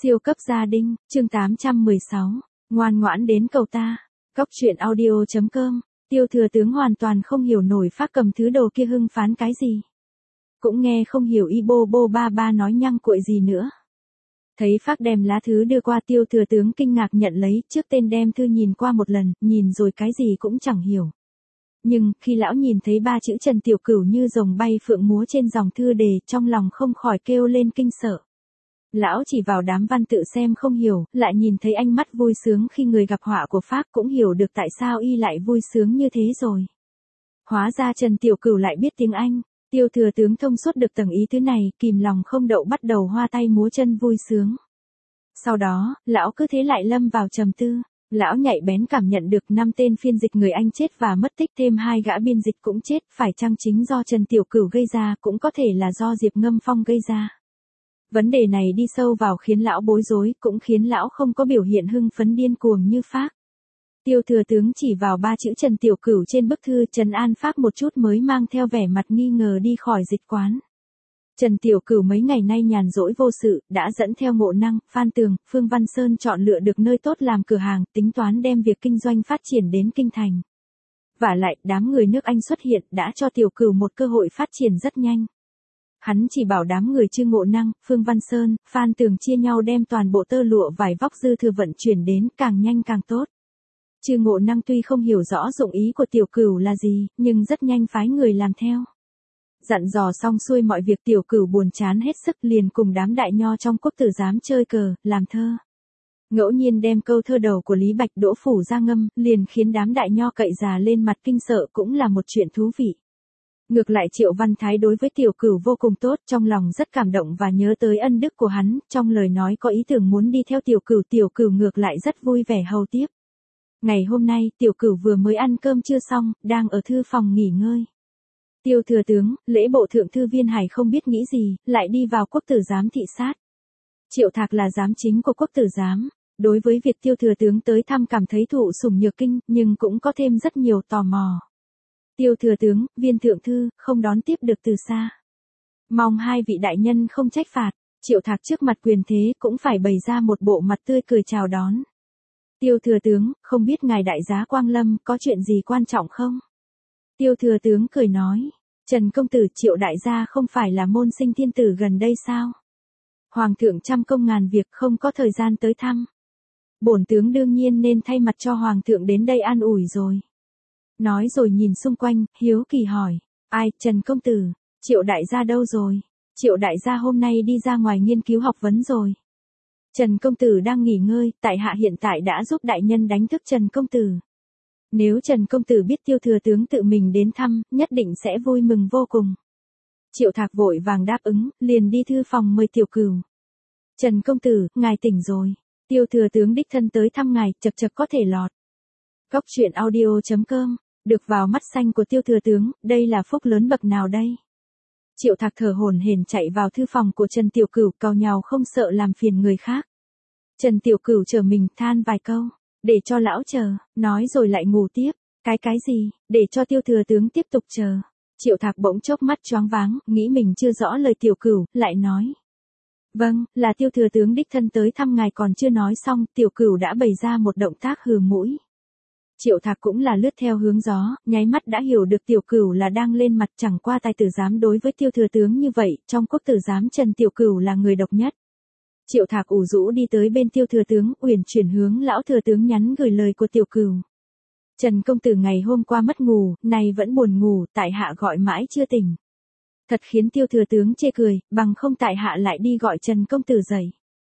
Siêu cấp gia đình, chương 816, ngoan ngoãn đến cầu ta. Cóc truyện audio.com, Tiêu Thừa Tướng hoàn toàn không hiểu nổi Phác cầm thứ đồ kia hưng phán cái gì. Cũng nghe không hiểu y bô bô ba ba nói nhăng cuội gì nữa. Thấy Phác đem lá thư đưa qua, Tiêu Thừa Tướng kinh ngạc nhận lấy, trước tên đem thư nhìn qua một lần, nhìn rồi cái gì cũng chẳng hiểu. Nhưng, khi lão nhìn thấy ba chữ Trần Tiểu Cửu như rồng bay phượng múa trên dòng thư đề, trong lòng không khỏi kêu lên kinh sợ. Lão chỉ vào đám văn tự xem không hiểu, lại nhìn thấy ánh mắt vui sướng khi người gặp họa của Phác, cũng hiểu được tại sao y lại vui sướng như thế rồi. Hóa ra Trần Tiểu Cửu lại biết tiếng Anh. Tiêu Thừa Tướng thông suốt được tầng ý tứ này, kìm lòng không đậu bắt đầu hoa tay múa chân vui sướng. Sau đó, lão cứ thế lại lâm vào trầm tư. Lão nhạy bén cảm nhận được 5 tên phiên dịch người Anh chết và mất tích, thêm 2 gã biên dịch cũng chết, phải chăng chính do Trần Tiểu Cửu gây ra, cũng có thể là do Diệp Ngâm Phong gây ra. Vấn đề này đi sâu vào khiến lão bối rối, cũng khiến lão không có biểu hiện hưng phấn điên cuồng như Phác. Tiêu Thừa Tướng chỉ vào ba chữ Trần Tiểu Cửu trên bức thư, trấn an Phác một chút mới mang theo vẻ mặt nghi ngờ đi khỏi dịch quán. Trần Tiểu Cửu mấy ngày nay nhàn rỗi vô sự, đã dẫn theo Ngộ Năng, Phan Tường, Phương Văn Sơn chọn lựa được nơi tốt làm cửa hàng, tính toán đem việc kinh doanh phát triển đến kinh thành. Vả lại, đám người nước Anh xuất hiện đã cho Tiểu Cửu một cơ hội phát triển rất nhanh. Hắn chỉ bảo đám người Trương Ngộ Năng, Phương Văn Sơn, Phan Tường chia nhau đem toàn bộ tơ lụa vải vóc dư thừa vận chuyển đến, càng nhanh càng tốt. Trương Ngộ Năng tuy không hiểu rõ dụng ý của Tiểu Cửu là gì, nhưng rất nhanh phái người làm theo. Dặn dò xong xuôi mọi việc, Tiểu Cửu buồn chán hết sức, liền cùng đám đại nho trong quốc tử giám chơi cờ, làm thơ. Ngẫu nhiên đem câu thơ đầu của Lý Bạch Đỗ phủ ra ngâm, liền khiến đám đại nho cậy già lên mặt kinh sợ, cũng là một chuyện thú vị. Ngược lại Triệu Văn Thái đối với Tiểu Cửu vô cùng tốt, trong lòng rất cảm động và nhớ tới ân đức của hắn, trong lời nói có ý tưởng muốn đi theo Tiểu Cửu ngược lại rất vui vẻ hầu tiếp. Ngày hôm nay, Tiểu Cửu vừa mới ăn cơm trưa xong, đang ở thư phòng nghỉ ngơi. Tiêu Thừa Tướng, lễ bộ thượng thư Viên Hải không biết nghĩ gì, lại đi vào quốc tử giám thị sát. Triệu Thạc là giám chính của quốc tử giám, đối với việc Tiêu Thừa Tướng tới thăm cảm thấy thụ sủng nhược kinh, nhưng cũng có thêm rất nhiều tò mò. Tiêu Thừa Tướng, Viên thượng thư, không đón tiếp được từ xa. Mong hai vị đại nhân không trách phạt. Triệu Thạc trước mặt quyền thế cũng phải bày ra một bộ mặt tươi cười chào đón. Tiêu Thừa Tướng, không biết ngài đại giá quang lâm, có chuyện gì quan trọng không? Tiêu Thừa Tướng cười nói, Trần công tử, Triệu đại gia không phải là môn sinh thiên tử gần đây sao? Hoàng thượng trăm công ngàn việc, không có thời gian tới thăm. Bổn tướng đương nhiên nên thay mặt cho Hoàng thượng đến đây an ủi rồi. Nói rồi nhìn xung quanh, hiếu kỳ hỏi, ai, Trần công tử, Triệu đại gia đâu rồi? Triệu đại gia hôm nay đi ra ngoài nghiên cứu học vấn rồi. Trần công tử đang nghỉ ngơi, tại hạ hiện tại đã giúp đại nhân đánh thức Trần công tử. Nếu Trần công tử biết Tiêu Thừa Tướng tự mình đến thăm, nhất định sẽ vui mừng vô cùng. Triệu Thạc vội vàng đáp ứng, liền đi thư phòng mời Tiểu Cửu. Trần công tử, ngài tỉnh rồi. Tiêu Thừa Tướng đích thân tới thăm ngài, chật chật có thể lọt. Cóc truyện audio.com, được vào mắt xanh của Tiêu Thừa Tướng, đây là phúc lớn bậc nào đây? Triệu Thạc thở hổn hển chạy vào thư phòng của Trần Tiểu Cửu, càu nhàu không sợ làm phiền người khác. Trần Tiểu Cửu chờ mình than vài câu, để cho lão chờ, nói rồi lại ngủ tiếp. Cái gì, để cho Tiêu Thừa Tướng tiếp tục chờ. Triệu Thạc bỗng chốc mắt choáng váng, nghĩ mình chưa rõ lời Tiểu Cửu, lại nói. Vâng, là Tiêu Thừa Tướng đích thân tới thăm ngài, còn chưa nói xong, Tiểu Cửu đã bày ra một động tác hừ mũi. Triệu Thạc cũng là lướt theo hướng gió, nháy mắt đã hiểu được Tiểu Cửu là đang lên mặt, chẳng qua tài tử giám đối với Tiêu Thừa Tướng như vậy, trong quốc tử giám Trần Tiểu Cửu là người độc nhất. Triệu Thạc ủ rũ đi tới bên Tiêu Thừa Tướng, uyển chuyển hướng lão Thừa Tướng nhắn gửi lời của Tiểu Cửu. Trần công tử ngày hôm qua mất ngủ, nay vẫn buồn ngủ, tại hạ gọi mãi chưa tỉnh. Thật khiến Tiêu Thừa Tướng chê cười, bằng không tại hạ lại đi gọi Trần công tử dậy.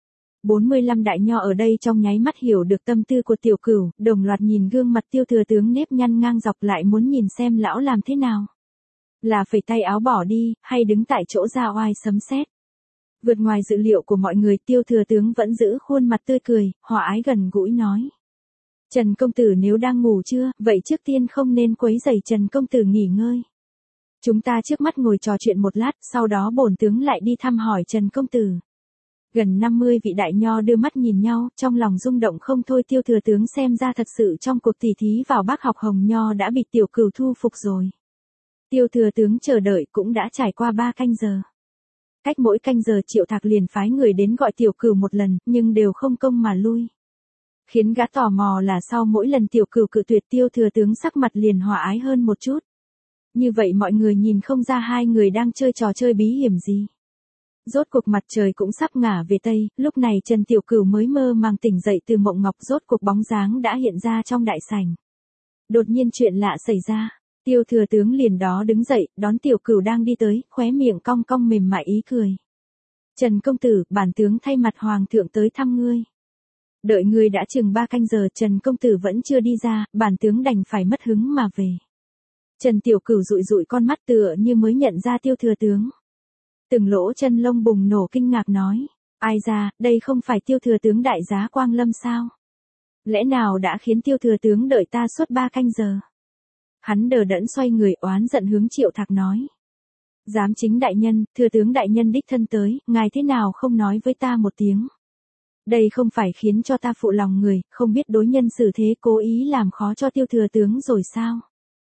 45 đại nho ở đây trong nháy mắt hiểu được tâm tư của Tiểu Cửu, đồng loạt nhìn gương mặt Tiêu Thừa Tướng nếp nhăn ngang dọc, lại muốn nhìn xem lão làm thế nào. Là phẩy tay áo bỏ đi, hay đứng tại chỗ ra oai sấm sét. Vượt ngoài dự liệu của mọi người, Tiêu Thừa Tướng vẫn giữ khuôn mặt tươi cười, hòa ái gần gũi nói. Trần công tử nếu đang ngủ trưa, vậy trước tiên không nên quấy rầy Trần công tử nghỉ ngơi. Chúng ta trước mắt ngồi trò chuyện một lát, sau đó bổn tướng lại đi thăm hỏi Trần công tử. Gần 50 vị đại nho đưa mắt nhìn nhau, trong lòng rung động không thôi. Tiêu Thừa Tướng xem ra thật sự trong cuộc tỉ thí vào bác học hồng nho đã bị Tiểu Cửu thu phục rồi. Tiêu Thừa Tướng chờ đợi cũng đã trải qua 3 canh giờ. cách mỗi canh giờ Triệu Thạc liền phái người đến gọi Tiểu Cửu một lần, nhưng đều không công mà lui. Khiến gã tò mò là sau mỗi lần Tiểu Cửu cự tuyệt Tiêu Thừa Tướng sắc mặt liền hòa ái hơn một chút. Như vậy mọi người nhìn không ra hai người đang chơi trò chơi bí hiểm gì. Rốt cuộc mặt trời cũng sắp ngả về Tây, lúc này Trần Tiểu Cửu mới mơ màng tỉnh dậy từ mộng ngọc, rốt cuộc bóng dáng đã hiện ra trong đại sảnh. Đột nhiên chuyện lạ xảy ra, Tiêu Thừa Tướng liền đó đứng dậy, đón Tiểu Cửu đang đi tới, khóe miệng cong cong mềm mại ý cười. Trần công tử, bản tướng thay mặt hoàng thượng tới thăm ngươi. Đợi ngươi đã chừng 3 canh giờ, Trần công tử vẫn chưa đi ra, bản tướng đành phải mất hứng mà về. Trần Tiểu Cửu dụi dụi con mắt tựa như mới nhận ra Tiêu Thừa Tướng. Từng lỗ chân lông bùng nổ kinh ngạc nói, ai ra, đây không phải Tiêu Thừa Tướng đại giá Quang Lâm sao? Lẽ nào đã khiến Tiêu Thừa Tướng đợi ta suốt 3 canh giờ? Hắn đờ đẫn xoay người oán giận hướng Triệu Thạc nói. Giám chính đại nhân, Thừa Tướng đại nhân đích thân tới, ngài thế nào không nói với ta một tiếng? Đây không phải khiến cho ta phụ lòng người, không biết đối nhân xử thế, cố ý làm khó cho Tiêu Thừa Tướng rồi sao?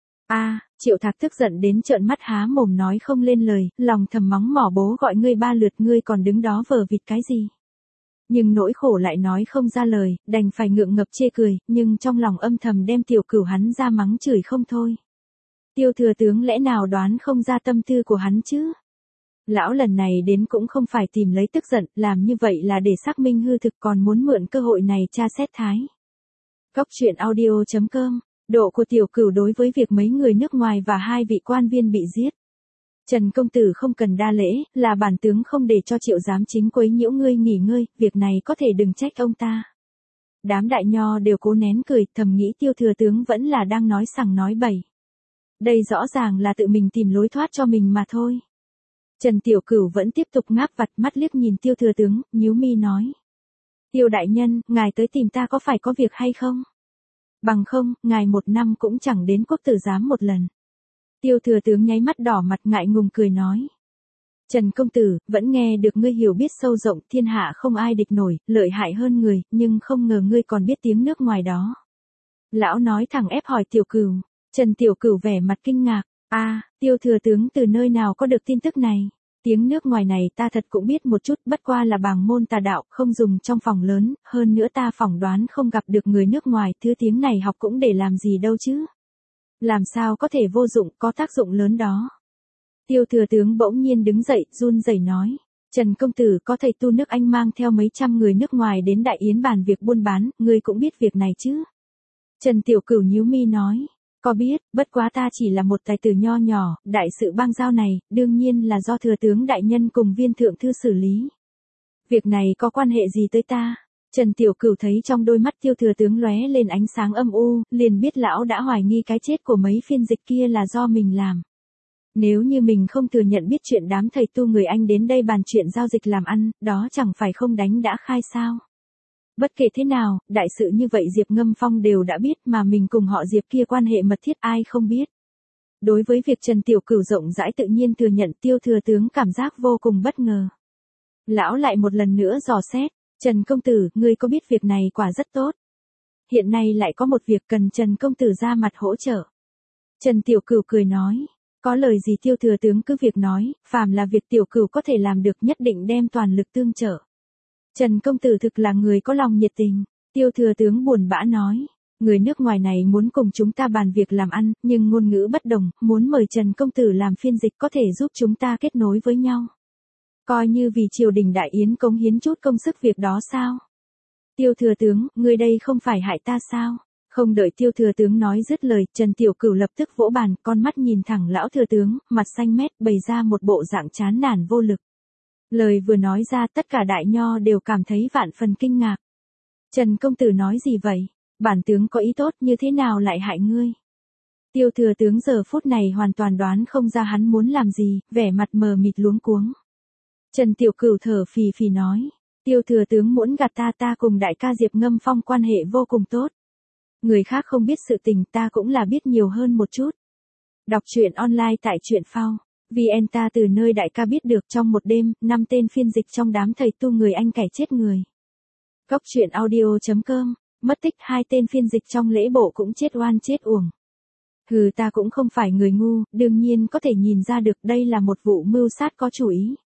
Triệu Thạc tức giận đến trợn mắt há mồm nói không lên lời, lòng thầm mắng mỏ bố gọi ngươi 3 lượt, ngươi còn đứng đó vờ vịt cái gì? Nhưng nỗi khổ lại nói không ra lời, đành phải ngượng ngập chê cười, nhưng trong lòng âm thầm đem Tiểu Cửu hắn ra mắng chửi không thôi. Tiêu Thừa Tướng lẽ nào đoán không ra tâm tư của hắn chứ? Lão lần này đến cũng không phải tìm lấy tức giận, làm như vậy là để xác minh hư thực, còn muốn mượn cơ hội này tra xét thái. Cóc truyện audio.com. Độ của Tiểu Cửu đối với việc mấy người nước ngoài và 2 vị quan viên bị giết. Trần công tử không cần đa lễ, là bản tướng không để cho Triệu giám chính quấy nhiễu ngươi nghỉ ngơi, việc này có thể đừng trách ông ta. Đám đại nho đều cố nén cười, thầm nghĩ Tiêu Thừa Tướng vẫn là đang nói sằng nói bậy. Đây rõ ràng là tự mình tìm lối thoát cho mình mà thôi. Trần Tiểu Cửu vẫn tiếp tục ngáp vặt, mắt liếc nhìn Tiêu Thừa Tướng, nhíu mi nói. Tiêu đại nhân, ngài tới tìm ta có phải có việc hay không? Bằng không, ngài 1 năm cũng chẳng đến quốc tử giám một lần. Tiêu Thừa Tướng nháy mắt đỏ mặt ngại ngùng cười nói. Trần công tử, vẫn nghe được ngươi hiểu biết sâu rộng, thiên hạ không ai địch nổi, lợi hại hơn người, nhưng không ngờ ngươi còn biết tiếng nước ngoài đó. Lão nói thẳng ép hỏi Tiểu Cửu. Trần Tiểu Cửu vẻ mặt kinh ngạc. Tiêu Thừa Tướng từ nơi nào có được tin tức này? Tiếng nước ngoài này ta thật cũng biết một chút, bất qua là bàng môn tà đạo, không dùng trong phòng lớn, hơn nữa ta phỏng đoán không gặp được người nước ngoài, thứ tiếng này học cũng để làm gì đâu chứ. Làm sao có thể vô dụng, có tác dụng lớn đó. Tiêu Thừa Tướng bỗng nhiên đứng dậy, run rẩy nói. Trần công tử, có thầy tu nước Anh mang theo mấy trăm người nước ngoài đến Đại Yến bàn việc buôn bán, ngươi cũng biết việc này chứ? Trần Tiểu Cửu nhíu mi nói. Có biết, bất quá ta chỉ là một tài tử nho nhỏ, đại sự bang giao này, đương nhiên là do Thừa Tướng đại nhân cùng viên thượng thư xử lý. Việc này có quan hệ gì tới ta? Trần Tiểu Cửu thấy trong đôi mắt Tiêu Thừa Tướng lóe lên ánh sáng âm u, liền biết lão đã hoài nghi cái chết của mấy phiên dịch kia là do mình làm. Nếu như mình không thừa nhận biết chuyện đám thầy tu người Anh đến đây bàn chuyện giao dịch làm ăn, đó chẳng phải không đánh đã khai sao? Bất kể thế nào, đại sự như vậy Diệp Ngâm Phong đều đã biết, mà mình cùng họ Diệp kia quan hệ mật thiết ai không biết. Đối với việc Trần Tiểu Cửu rộng rãi tự nhiên thừa nhận, Tiêu Thừa Tướng cảm giác vô cùng bất ngờ. Lão lại một lần nữa dò xét. Trần công tử, ngươi có biết việc này quả rất tốt. Hiện nay lại có một việc cần Trần công tử ra mặt hỗ trợ. Trần Tiểu Cửu cười nói. Có lời gì Tiêu Thừa Tướng cứ việc nói, phàm là việc Tiểu Cửu có thể làm được nhất định đem toàn lực tương trợ. Trần công tử thực là người có lòng nhiệt tình. Tiêu Thừa Tướng buồn bã nói. Người nước ngoài này muốn cùng chúng ta bàn việc làm ăn, nhưng ngôn ngữ bất đồng, muốn mời Trần công tử làm phiên dịch có thể giúp chúng ta kết nối với nhau. Coi như vì triều đình Đại Yến cống hiến chút công sức việc đó sao? Tiêu Thừa Tướng, ngươi đây không phải hại ta sao? Không đợi Tiêu Thừa Tướng nói dứt lời, Trần Tiểu Cửu lập tức vỗ bàn, con mắt nhìn thẳng lão Thừa Tướng, mặt xanh mét, bày ra một bộ dạng chán nản vô lực. Lời vừa nói ra tất cả đại nho đều cảm thấy vạn phần kinh ngạc. Trần công tử nói gì vậy? Bản tướng có ý tốt như thế nào lại hại ngươi? Tiêu Thừa Tướng giờ phút này hoàn toàn đoán không ra hắn muốn làm gì, vẻ mặt mờ mịt luống cuống. Trần Tiểu Cửu thở phì phì nói. Tiêu Thừa Tướng muốn gạt ta cùng đại ca Diệp Ngâm Phong quan hệ vô cùng tốt. Người khác không biết sự tình ta cũng là biết nhiều hơn một chút. Đọc truyện online tại truyện phao. VN ta từ nơi đại ca biết được trong một đêm, 5 tên phiên dịch trong đám thầy tu người Anh kẻ chết người. Cóc truyện audio.com, mất tích 2 tên phiên dịch trong lễ bộ cũng chết oan chết uổng. Hừ, ta cũng không phải người ngu, đương nhiên có thể nhìn ra được đây là một vụ mưu sát có chủ ý.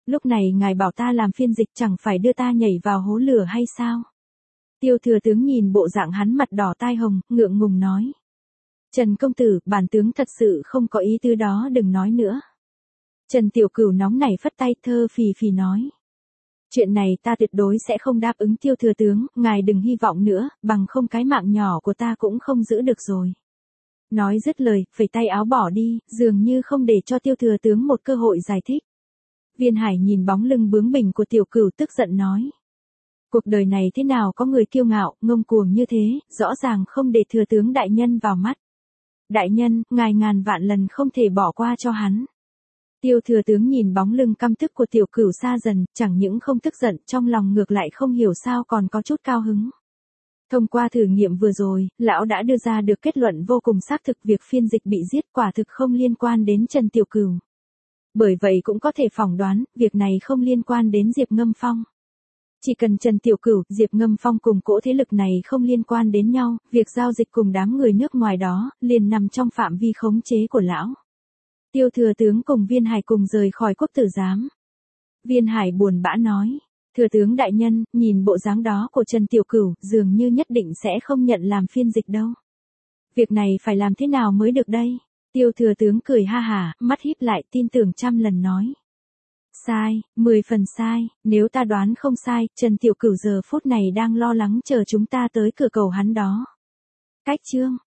Lúc này ngài bảo ta làm phiên dịch chẳng phải đưa ta nhảy vào hố lửa hay sao? Tiêu thừa tướng nhìn bộ dạng hắn mặt đỏ tai hồng, ngượng ngùng nói. Trần công tử, bản tướng thật sự không có ý tứ đó, đừng nói nữa. Trần Tiểu Cửu nóng nảy phất tay, thơ phì phì nói. Chuyện này ta tuyệt đối sẽ không đáp ứng Tiêu thừa tướng, ngài đừng hy vọng nữa, bằng không cái mạng nhỏ của ta cũng không giữ được rồi. Nói dứt lời, phẩy tay áo bỏ đi, dường như không để cho Tiêu thừa tướng một cơ hội giải thích. Viên Hải nhìn bóng lưng bướng bỉnh của Tiểu Cửu tức giận nói. Cuộc đời này thế nào có người kiêu ngạo, ngông cuồng như thế, rõ ràng không để thừa tướng đại nhân vào mắt. Đại nhân, ngài ngàn vạn lần không thể bỏ qua cho hắn. Tiêu thừa tướng nhìn bóng lưng căm tức của Tiểu Cửu xa dần, chẳng những không tức giận, trong lòng ngược lại không hiểu sao còn có chút cao hứng. Thông qua thử nghiệm vừa rồi, lão đã đưa ra được kết luận vô cùng xác thực, việc phiên dịch bị giết quả thực không liên quan đến Trần Tiểu Cửu. Bởi vậy cũng có thể phỏng đoán, việc này không liên quan đến Diệp Ngâm Phong. Chỉ cần Trần Tiểu Cửu, Diệp Ngâm Phong cùng cỗ thế lực này không liên quan đến nhau, việc giao dịch cùng đám người nước ngoài đó, liền nằm trong phạm vi khống chế của lão. Tiêu thừa tướng cùng Viên Hải cùng rời khỏi quốc tử giám. Viên Hải buồn bã nói, thừa tướng đại nhân, nhìn bộ dáng đó của Trần Tiểu Cửu, dường như nhất định sẽ không nhận làm phiên dịch đâu. Việc này phải làm thế nào mới được đây? Tiêu thừa tướng cười ha hả, mắt híp lại, tin tưởng trăm lần nói. Sai, 10 phần sai, nếu ta đoán không sai, Trần Tiểu Cửu giờ phút này đang lo lắng chờ chúng ta tới cửa cầu hắn đó. Cách chương